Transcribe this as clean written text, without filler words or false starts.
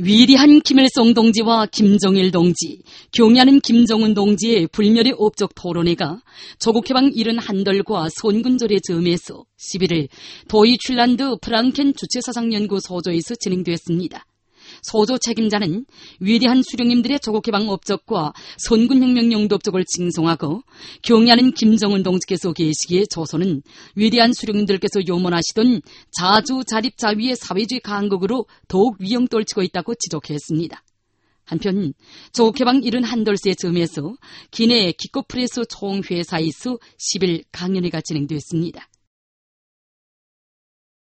위대한 김일성 동지와 김정일 동지, 경애하는 김정은 동지의 불멸의 업적 토론회가 조국해방 71달과 선군절의 점에서 11일 도이출란드 프랑켄 주체사상연구 소조에서 진행됐습니다. 소조 책임자는 위대한 수령님들의 조국해방 업적과 선군혁명 용도 업적을 칭송하고 경애하는 김정은 동지께서 계시기에 조선은 위대한 수령님들께서 요문하시던 자주자립자위의 사회주의 강국으로 더욱 위험 떨치고 있다고 지적했습니다. 한편 조국해방 71달서의 점에서 기내 기껏프레스 총회사에서 10일 강연회가 진행됐습니다.